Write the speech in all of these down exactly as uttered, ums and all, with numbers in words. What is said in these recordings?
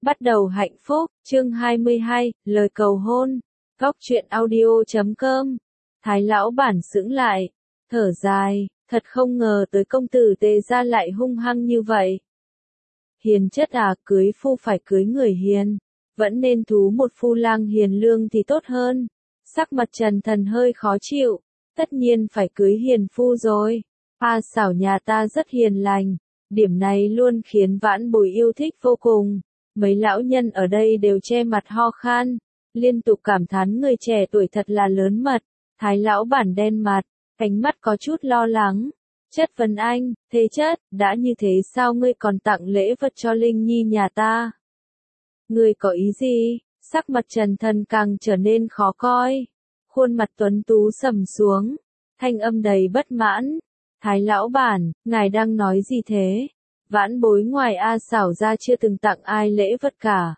Bắt đầu hạnh phúc, chương hai mươi hai, lời cầu hôn, góc truyện audio chấm com. Thái lão bản sững lại, thở dài, thật không ngờ tới công tử Tề gia lại hung hăng như vậy. Hiền chất à, cưới phu phải cưới người hiền, vẫn nên thú một phu lang hiền lương thì tốt hơn. Sắc mặt Trần Thần hơi khó chịu, tất nhiên phải cưới hiền phu rồi. A xảo nhà ta rất hiền lành, điểm này luôn khiến Vãn Bối yêu thích vô cùng. Mấy lão nhân ở đây đều che mặt ho khan, liên tục cảm thán người trẻ tuổi thật là lớn mật. Thái lão bản đen mặt, ánh mắt có chút lo lắng. Chất vấn anh, thế chất, đã như thế sao ngươi còn tặng lễ vật cho Linh Nhi nhà ta? Ngươi có ý gì? Sắc mặt Trần Thần càng trở nên khó coi. Khuôn mặt tuấn tú sầm xuống, thanh âm đầy bất mãn. Thái lão bản, ngài đang nói gì thế? Vãn Bối ngoài A xảo ra chưa từng tặng ai lễ vật cả.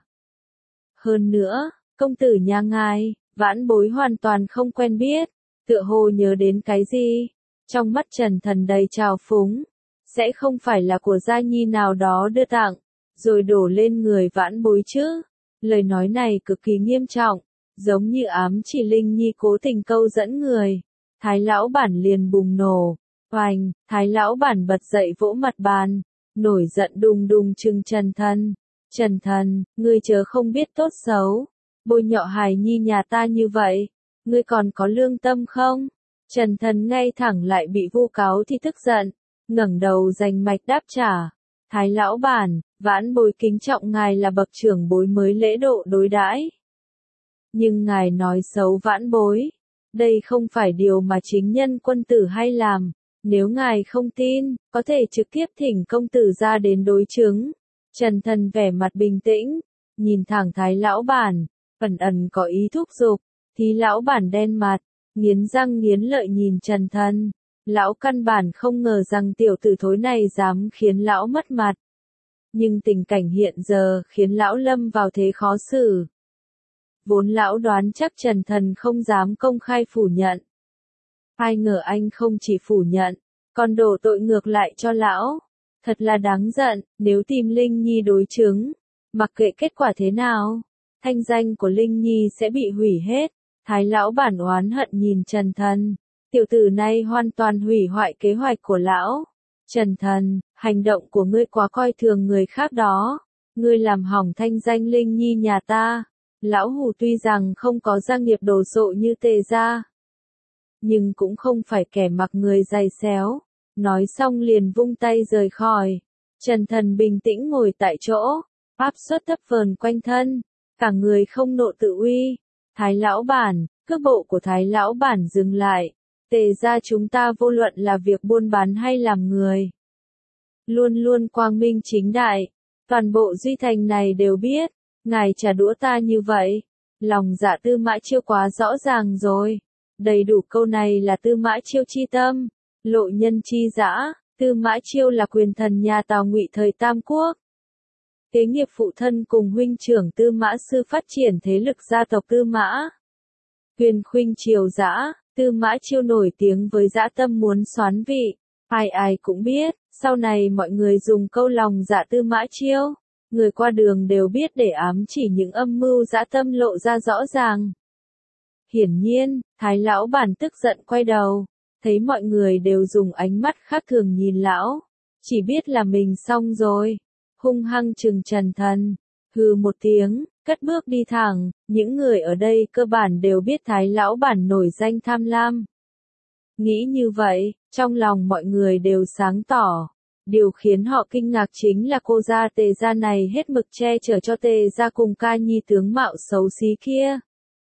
Hơn nữa, công tử nhà ngài, Vãn Bối hoàn toàn không quen biết, tựa hồ nhớ đến cái gì. Trong mắt Trần Thần đầy trào phúng, sẽ không phải là của gia nhi nào đó đưa tặng, rồi đổ lên người Vãn Bối chứ. Lời nói này cực kỳ nghiêm trọng, giống như ám chỉ Linh Nhi cố tình câu dẫn người. Thái lão bản liền bùng nổ, oành, Thái lão bản bật dậy vỗ mặt bàn, nổi giận đùng đùng trừng Trần Thần. Trần Thần, ngươi chớ không biết tốt xấu, bôi nhọ hài nhi nhà ta như vậy, ngươi còn có lương tâm không? Trần Thần ngay thẳng lại bị vu cáo thì tức giận, ngẩng đầu giành mạch đáp trả. Thái lão bản, Vãn Bối kính trọng ngài là bậc trưởng bối mới lễ độ đối đãi. Nhưng ngài nói xấu Vãn Bối, đây không phải điều mà chính nhân quân tử hay làm. Nếu ngài không tin, có thể trực tiếp thỉnh công tử ra đến đối chứng. Trần Thần vẻ mặt bình tĩnh, nhìn thẳng Thái lão bản, ẩn ẩn có ý thúc giục. Thì lão bản đen mặt, nghiến răng nghiến lợi nhìn Trần Thần. Lão căn bản không ngờ rằng tiểu tử thối này dám khiến lão mất mặt. Nhưng tình cảnh hiện giờ khiến lão lâm vào thế khó xử. Vốn lão đoán chắc Trần Thần không dám công khai phủ nhận. Ai ngờ anh không chỉ phủ nhận, còn đổ tội ngược lại cho lão. Thật là đáng giận, nếu tìm Linh Nhi đối chứng, mặc kệ kết quả thế nào, thanh danh của Linh Nhi sẽ bị hủy hết. Thái lão bản oán hận nhìn Trần Thần, tiểu tử này hoàn toàn hủy hoại kế hoạch của lão. Trần Thần, hành động của ngươi quá coi thường người khác đó, ngươi làm hỏng thanh danh Linh Nhi nhà ta. Lão hủ tuy rằng không có gia nghiệp đồ sộ như Tề gia, nhưng cũng không phải kẻ mặc người dày xéo. Nói xong liền vung tay rời khỏi. Trần Thần bình tĩnh ngồi tại chỗ, áp suất thấp vờn quanh thân, cả người không nộ tự uy. Thái lão bản, cước bộ của Thái lão bản dừng lại. Tề gia chúng ta vô luận là việc buôn bán hay làm người, luôn luôn quang minh chính đại. Toàn bộ Duy Thành này đều biết, ngài trả đũa ta như vậy. Lòng dạ Tư Mã Chiêu quá rõ ràng rồi. Đầy đủ câu này là Tư Mã Chiêu chi tâm, lộ nhân chi dã. Tư Mã Chiêu là quyền thần nhà Tào Ngụy thời Tam Quốc. Kế nghiệp phụ thân cùng huynh trưởng Tư Mã Sư phát triển thế lực gia tộc Tư Mã. Huyền khuynh triều dã, Tư Mã Chiêu nổi tiếng với dã tâm muốn soán vị. Ai ai cũng biết, sau này mọi người dùng câu lòng dạ Tư Mã Chiêu. Người qua đường đều biết để ám chỉ những âm mưu dã tâm lộ ra rõ ràng. Hiển nhiên, Thái lão bản tức giận quay đầu, thấy mọi người đều dùng ánh mắt khác thường nhìn lão, chỉ biết là mình xong rồi, hung hăng trừng Trần Thần, hừ một tiếng, cất bước đi thẳng. Những người ở đây cơ bản đều biết Thái lão bản nổi danh tham lam. Nghĩ như vậy, trong lòng mọi người đều sáng tỏ. Điều khiến họ kinh ngạc chính là cô gia Tề gia này hết mực che chở cho Tề gia cùng ca nhi tướng mạo xấu xí kia.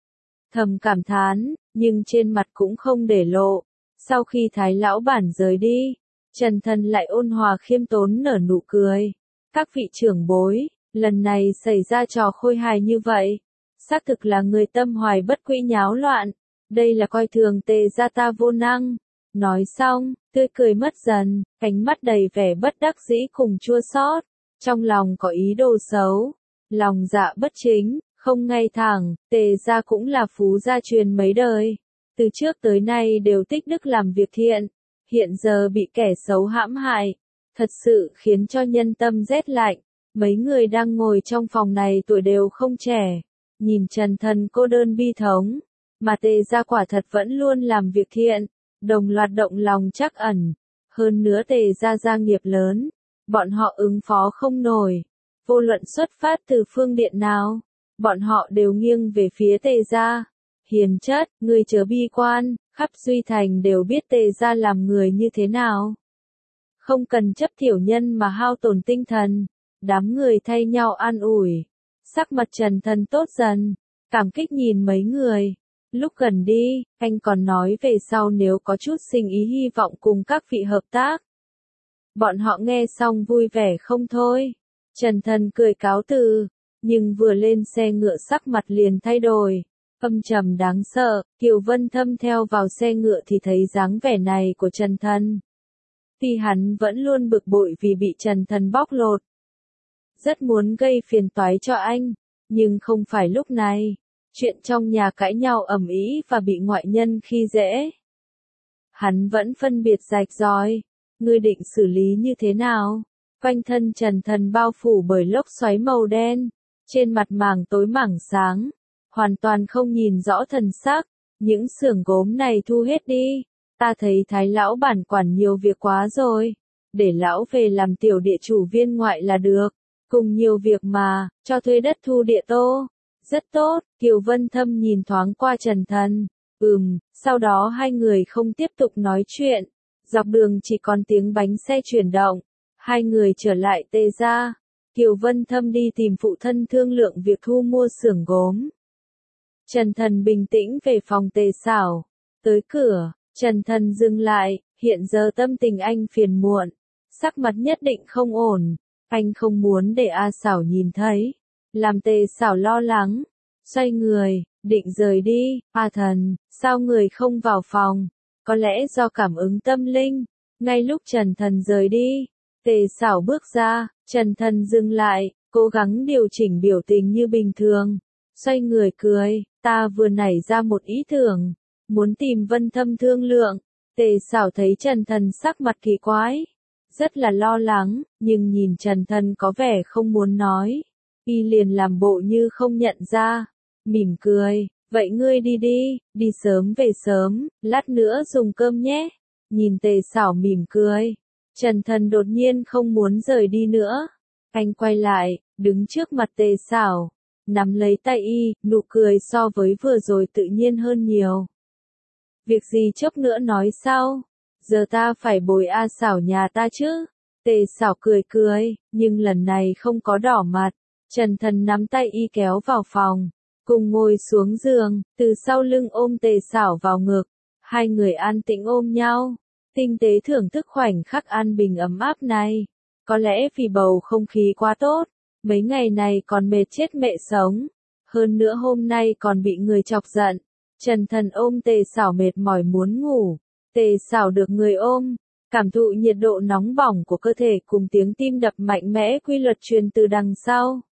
Thầm cảm thán, nhưng trên mặt cũng không để lộ. Sau khi Thái lão bản rời đi, Trần Thần lại ôn hòa khiêm tốn nở nụ cười. Các vị trưởng bối, lần này xảy ra trò khôi hài như vậy, xác thực là người tâm hoài bất quỹ nháo loạn. Đây là coi thường Tề gia ta vô năng. Nói xong, tươi cười mất dần, ánh mắt đầy vẻ bất đắc dĩ cùng chua xót. Trong lòng có ý đồ xấu, lòng dạ bất chính, không ngay thẳng. Tề gia cũng là phú gia truyền mấy đời, từ trước tới nay đều tích đức làm việc thiện, hiện giờ bị kẻ xấu hãm hại, thật sự khiến cho nhân tâm rét lạnh. Mấy người đang ngồi trong phòng này tuổi đều không trẻ, nhìn Trần Thần cô đơn bi thống, mà Tề gia quả thật vẫn luôn làm việc thiện, đồng loạt động lòng trắc ẩn. Hơn nữa Tề gia gia nghiệp lớn, bọn họ ứng phó không nổi. Vô luận xuất phát từ phương diện nào, bọn họ đều nghiêng về phía Tề gia. Hiền chất, ngươi chớ bi quan, khắp Duy Thành đều biết Tề gia làm người như thế nào. Không cần chấp tiểu nhân mà hao tổn tinh thần. Đám người thay nhau an ủi. Sắc mặt Trần Thần tốt dần, cảm kích nhìn mấy người. Lúc gần đi, anh còn nói về sau nếu có chút sinh ý hy vọng cùng các vị hợp tác. Bọn họ nghe xong vui vẻ không thôi. Trần Thần cười cáo từ, nhưng vừa lên xe ngựa sắc mặt liền thay đổi. Âm trầm đáng sợ, Kiều Vân Thâm theo vào xe ngựa thì thấy dáng vẻ này của Trần Thần. Tuy hắn vẫn luôn bực bội vì bị Trần Thần bóc lột. Rất muốn gây phiền toái cho anh, nhưng không phải lúc này. Chuyện trong nhà cãi nhau ầm ĩ và bị ngoại nhân khi dễ. Hắn vẫn phân biệt rạch ròi, ngươi định xử lý như thế nào? Quanh thân Trần Thần bao phủ bởi lốc xoáy màu đen, trên mặt màng tối mảng sáng, hoàn toàn không nhìn rõ thần sắc. Những xưởng gốm này thu hết đi, ta thấy Thái lão bản quản nhiều việc quá rồi, để lão về làm tiểu địa chủ viên ngoại là được. Cùng nhiều việc mà, cho thuê đất thu địa tô. Rất tốt, Kiều Vân Thâm nhìn thoáng qua Trần Thần. Ừm, sau đó hai người không tiếp tục nói chuyện. Dọc đường chỉ còn tiếng bánh xe chuyển động. Hai người trở lại Tề gia. Kiều Vân Thâm đi tìm phụ thân thương lượng việc thu mua xưởng gốm. Trần Thần bình tĩnh về phòng Tề Sảo. Tới cửa, Trần Thần dừng lại, hiện giờ tâm tình anh phiền muộn. Sắc mặt nhất định không ổn. Anh không muốn để A Sảo nhìn thấy, làm Tề Sảo lo lắng, xoay người, định rời đi. A Thần, sao người không vào phòng? Có lẽ do cảm ứng tâm linh. Ngay lúc Trần Thần rời đi, Tề Sảo bước ra, Trần Thần dừng lại, cố gắng điều chỉnh biểu tình như bình thường. Xoay người cười, ta vừa nảy ra một ý tưởng, muốn tìm Vân Thâm thương lượng. Tề Sảo thấy Trần Thần sắc mặt kỳ quái. Rất là lo lắng, nhưng nhìn Trần Thần có vẻ không muốn nói. Y liền làm bộ như không nhận ra. Mỉm cười, vậy ngươi đi đi, đi sớm về sớm, lát nữa dùng cơm nhé. Nhìn Tề Sảo mỉm cười. Trần Thần đột nhiên không muốn rời đi nữa. Anh quay lại, đứng trước mặt Tề Sảo. Nắm lấy tay y, nụ cười so với vừa rồi tự nhiên hơn nhiều. Việc gì chốc nữa nói sau. Giờ ta phải bồi A Sảo nhà ta chứ. Tề Sảo cười cười, nhưng lần này không có đỏ mặt. Trần Thần nắm tay y kéo vào phòng, cùng ngồi xuống giường, từ sau lưng ôm Tề Sảo vào ngực. Hai người an tĩnh ôm nhau, tinh tế thưởng thức khoảnh khắc an bình ấm áp này. Có lẽ vì bầu không khí quá tốt, mấy ngày này còn mệt chết mẹ sống. Hơn nữa hôm nay còn bị người chọc giận. Trần Thần ôm Tề Sảo mệt mỏi muốn ngủ. Tề Sảo được người ôm, cảm thụ nhiệt độ nóng bỏng của cơ thể cùng tiếng tim đập mạnh mẽ quy luật truyền từ đằng sau.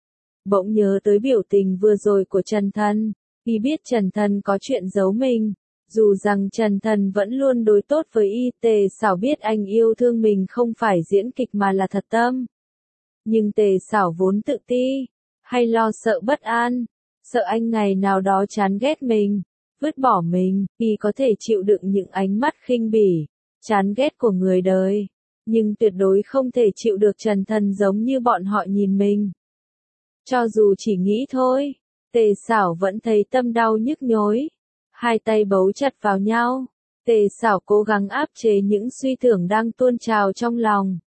Bỗng nhớ tới biểu tình vừa rồi của Trần Thần, y biết Trần Thần có chuyện giấu mình, dù rằng Trần Thần vẫn luôn đối tốt với y. Tề Sảo biết anh yêu thương mình không phải diễn kịch mà là thật tâm. Nhưng Tề Sảo vốn tự ti, hay lo sợ bất an, sợ anh ngày nào đó chán ghét mình. Vứt bỏ mình, y có thể chịu đựng những ánh mắt khinh bỉ, chán ghét của người đời, nhưng tuyệt đối không thể chịu được Trần Thần giống như bọn họ nhìn mình. Cho dù chỉ nghĩ thôi, Tề Sảo vẫn thấy tâm đau nhức nhối, hai tay bấu chặt vào nhau. Tề Sảo cố gắng áp chế những suy tưởng đang tuôn trào trong lòng.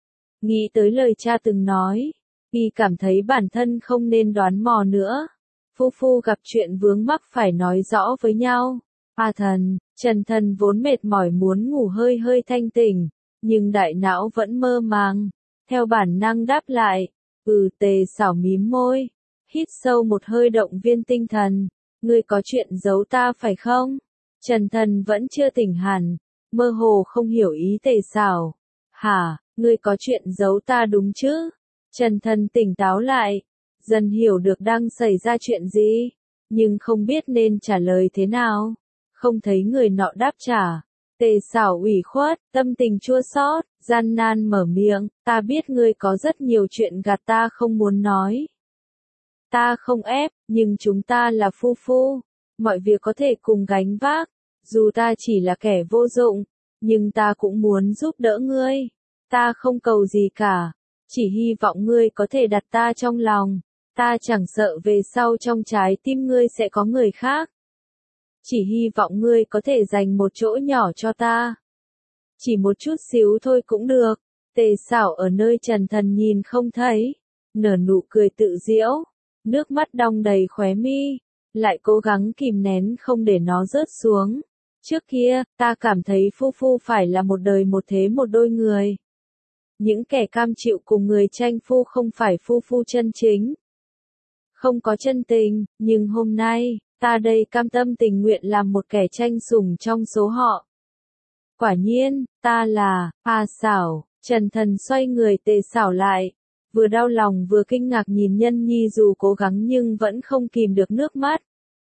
Nghĩ tới lời cha từng nói, y cảm thấy bản thân không nên đoán mò nữa. Phu phu gặp chuyện vướng mắc phải nói rõ với nhau. A Thần, Trần Thần vốn mệt mỏi muốn ngủ hơi hơi thanh tỉnh, nhưng đại não vẫn mơ màng. Theo bản năng đáp lại, ừ. Tề Sảo mím môi, hít sâu một hơi động viên tinh thần. Ngươi có chuyện giấu ta phải không? Trần Thần vẫn chưa tỉnh hẳn, mơ hồ không hiểu ý Tề Sảo. Hả, ngươi có chuyện giấu ta đúng chứ? Trần Thần tỉnh táo lại, dần hiểu được đang xảy ra chuyện gì, nhưng không biết nên trả lời thế nào. Không thấy người nọ đáp trả, Tề Sảo ủy khuất, tâm tình chua xót, gian nan mở miệng, ta biết ngươi có rất nhiều chuyện gạt ta không muốn nói. Ta không ép, nhưng chúng ta là phu phu, mọi việc có thể cùng gánh vác, dù ta chỉ là kẻ vô dụng, nhưng ta cũng muốn giúp đỡ ngươi. Ta không cầu gì cả, chỉ hy vọng ngươi có thể đặt ta trong lòng, ta chẳng sợ về sau trong trái tim ngươi sẽ có người khác. Chỉ hy vọng ngươi có thể dành một chỗ nhỏ cho ta. Chỉ một chút xíu thôi cũng được. Tề Sảo ở nơi Trần Thần nhìn không thấy, nở nụ cười tự giễu, nước mắt đong đầy khóe mi, lại cố gắng kìm nén không để nó rớt xuống. Trước kia, ta cảm thấy phu phu phải là một đời một thế một đôi người. Những kẻ cam chịu cùng người tranh phu không phải phu phu chân chính. Không có chân tình, nhưng hôm nay, ta đây cam tâm tình nguyện làm một kẻ tranh sủng trong số họ. Quả nhiên, ta là, A Sảo. Trần Thần xoay người Tề Sảo lại, vừa đau lòng vừa kinh ngạc nhìn Nhân Nhi dù cố gắng nhưng vẫn không kìm được nước mắt.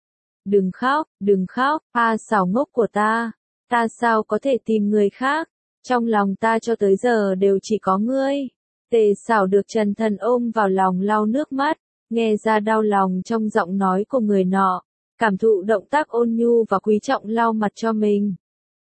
Đừng khóc, đừng khóc, A Sảo ngốc của ta, ta sao có thể tìm người khác, trong lòng ta cho tới giờ đều chỉ có ngươi. Tề Sảo được Trần Thần ôm vào lòng lau nước mắt, nghe ra đau lòng trong giọng nói của người nọ, cảm thụ động tác ôn nhu và quý trọng lau mặt cho mình.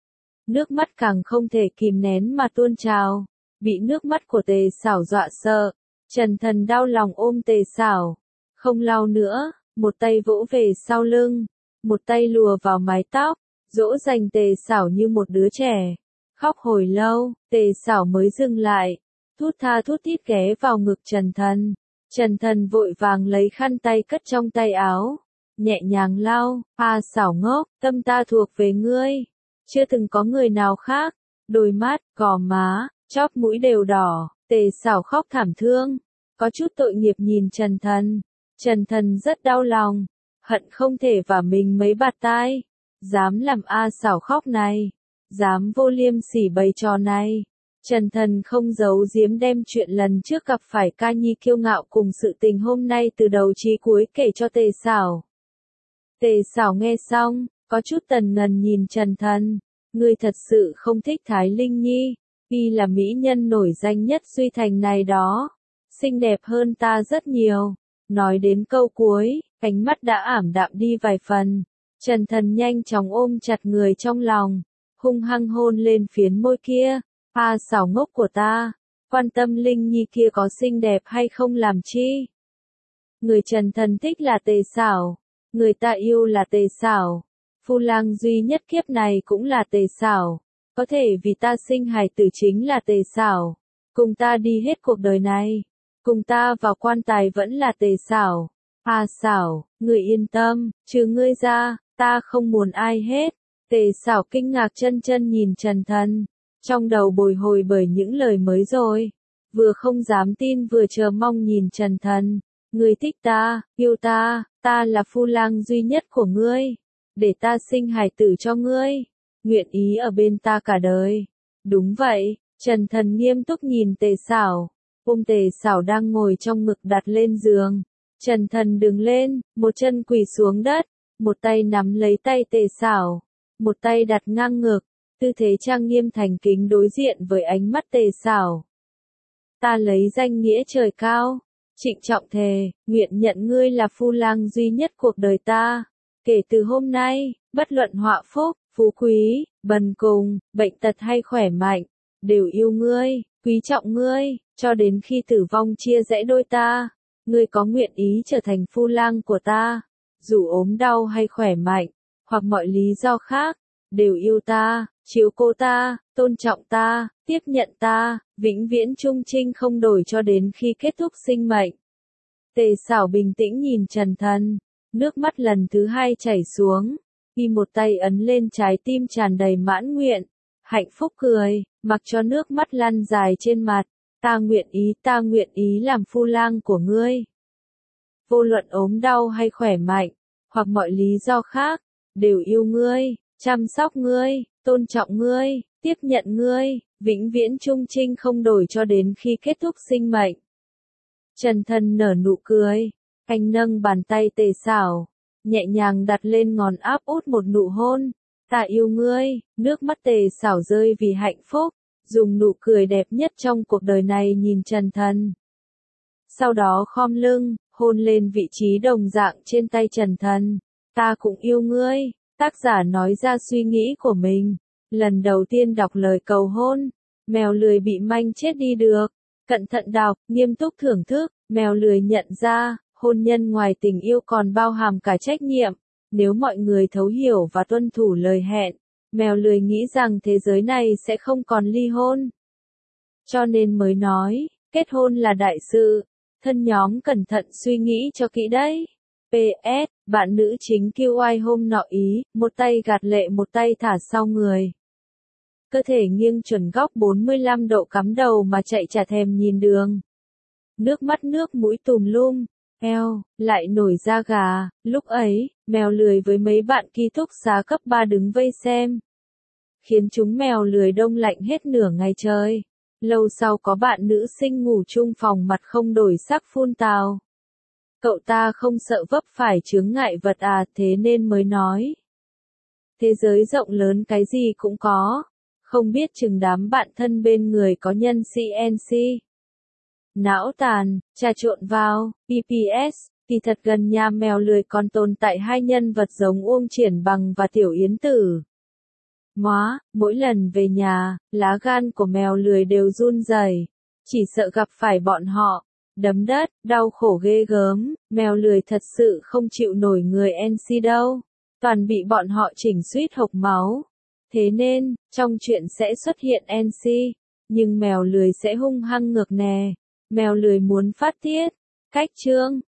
Nước mắt càng không thể kìm nén mà tuôn trào, bị nước mắt của Tề Sảo dọa sợ, Trần Thần đau lòng ôm Tề Sảo, không lau nữa, một tay vỗ về sau lưng, một tay lùa vào mái tóc, dỗ dành Tề Sảo như một đứa trẻ. Khóc hồi lâu, Tề Sảo mới dừng lại, thút tha thút thít ghé vào ngực Trần Thần. Trần Thần vội vàng lấy khăn tay cất trong tay áo, nhẹ nhàng lau, A Sảo ngốc, tâm ta thuộc về ngươi, chưa từng có người nào khác, đôi mắt, gò má, chóp mũi đều đỏ, Tề Sảo khóc thảm thương, có chút tội nghiệp nhìn Trần Thần. Trần Thần rất đau lòng, hận không thể vả mình mấy bạt tai, dám làm A Sảo khóc này, dám vô liêm sỉ bày trò này. Trần Thần không giấu giếm đem chuyện lần trước gặp phải Ca Nhi kiêu ngạo cùng sự tình hôm nay từ đầu chí cuối kể cho Tề Sảo. Tề Sảo nghe xong, có chút tần ngần nhìn Trần Thần, ngươi thật sự không thích Thái Linh Nhi, y là mỹ nhân nổi danh nhất Duy Thành này đó, xinh đẹp hơn ta rất nhiều. Nói đến câu cuối, ánh mắt đã ảm đạm đi vài phần, Trần Thần nhanh chóng ôm chặt người trong lòng, hung hăng hôn lên phiến môi kia. A Sảo ngốc của ta, quan tâm Linh Nhi kia có xinh đẹp hay không làm chi. Người Trần Thần thích là Tề Sảo, người ta yêu là Tề Sảo, phu lang duy nhất kiếp này cũng là Tề Sảo, có thể vì ta sinh hài tử chính là Tề Sảo, cùng ta đi hết cuộc đời này, cùng ta vào quan tài vẫn là Tề Sảo. A Sảo, người yên tâm, trừ ngươi ra, ta không muốn ai hết. Tề Sảo kinh ngạc chân chân nhìn Trần Thần, trong đầu bồi hồi bởi những lời mới rồi, vừa không dám tin vừa chờ mong nhìn Trần Thần. Ngươi thích ta, yêu ta, ta là phu lang duy nhất của ngươi, để ta sinh hài tử cho ngươi, nguyện ý ở bên ta cả đời. Đúng vậy, Trần Thần nghiêm túc nhìn Tề Sảo, ôm Tề Sảo đang ngồi trong ngực đặt lên giường. Trần Thần đứng lên, một chân quỳ xuống đất, một tay nắm lấy tay Tề Sảo, một tay đặt ngang ngực, tư thế trang nghiêm thành kính đối diện với ánh mắt Tề Sảo. Ta lấy danh nghĩa trời cao, trịnh trọng thề, nguyện nhận ngươi là phu lang duy nhất cuộc đời ta. Kể từ hôm nay, bất luận họa phúc, phú quý, bần cùng, bệnh tật hay khỏe mạnh, đều yêu ngươi, quý trọng ngươi, cho đến khi tử vong chia rẽ đôi ta. Ngươi có nguyện ý trở thành phu lang của ta, dù ốm đau hay khỏe mạnh, hoặc mọi lý do khác, đều yêu ta, chiếu cố ta, tôn trọng ta, tiếp nhận ta, vĩnh viễn trung trinh không đổi cho đến khi kết thúc sinh mệnh. Tề Sảo bình tĩnh nhìn Trần Thần, nước mắt lần thứ hai chảy xuống, y một tay ấn lên trái tim tràn đầy mãn nguyện, hạnh phúc cười, mặc cho nước mắt lăn dài trên mặt. Ta nguyện ý, ta nguyện ý làm phu lang của ngươi. Vô luận ốm đau hay khỏe mạnh, hoặc mọi lý do khác, đều yêu ngươi, chăm sóc ngươi, tôn trọng ngươi, tiếp nhận ngươi, vĩnh viễn trung trinh không đổi cho đến khi kết thúc sinh mệnh. Trần Thần nở nụ cười, anh nâng bàn tay Tề Sảo, nhẹ nhàng đặt lên ngón áp út một nụ hôn, Ta yêu ngươi, nước mắt Tề Sảo rơi vì hạnh phúc, dùng nụ cười đẹp nhất trong cuộc đời này nhìn Trần Thần. Sau đó khom lưng, hôn lên vị trí đồng dạng trên tay Trần Thần. Ta cũng yêu ngươi, tác giả nói ra suy nghĩ của mình. Lần đầu tiên đọc lời cầu hôn, mèo lười bị manh chết đi được. Cẩn thận đọc, nghiêm túc thưởng thức, mèo lười nhận ra, hôn nhân ngoài tình yêu còn bao hàm cả trách nhiệm. Nếu mọi người thấu hiểu và tuân thủ lời hẹn, mèo lười nghĩ rằng thế giới này sẽ không còn ly hôn. Cho nên mới nói, kết hôn là đại sự, thân nhóm cẩn thận suy nghĩ cho kỹ đấy. pê ét, bạn nữ chính kêu ai hôm nọ ý, một tay gạt lệ một tay thả sau người. Cơ thể nghiêng chuẩn góc bốn mươi lăm độ cắm đầu mà chạy chả thèm nhìn đường. Nước mắt nước mũi tùm lum, eo, lại nổi da gà, lúc ấy, mèo lười với mấy bạn ký túc xá cấp ba đứng vây xem. Khiến chúng mèo lười đông lạnh hết nửa ngày trời. Lâu sau có bạn nữ sinh ngủ chung phòng mặt không đổi sắc phun tào. Cậu ta không sợ vấp phải chướng ngại vật à, thế nên mới nói. Thế giới rộng lớn cái gì cũng có. Không biết chừng đám bạn thân bên người có nhân xê en xê. Não tàn, trà trộn vào, pê pê ét, kỳ thật gần nhà mèo lười còn tồn tại hai nhân vật giống Uông Triển Bằng và Tiểu Yến Tử. Móa, mỗi lần về nhà, lá gan của mèo lười đều run rẩy, chỉ sợ gặp phải bọn họ, đấm đất, đau khổ ghê gớm, mèo lười thật sự không chịu nổi người en xê đâu, toàn bị bọn họ chỉnh suýt hộc máu. Thế nên, trong chuyện sẽ xuất hiện en xê, nhưng mèo lười sẽ hung hăng ngược nè, mèo lười muốn phát tiết, cách chương,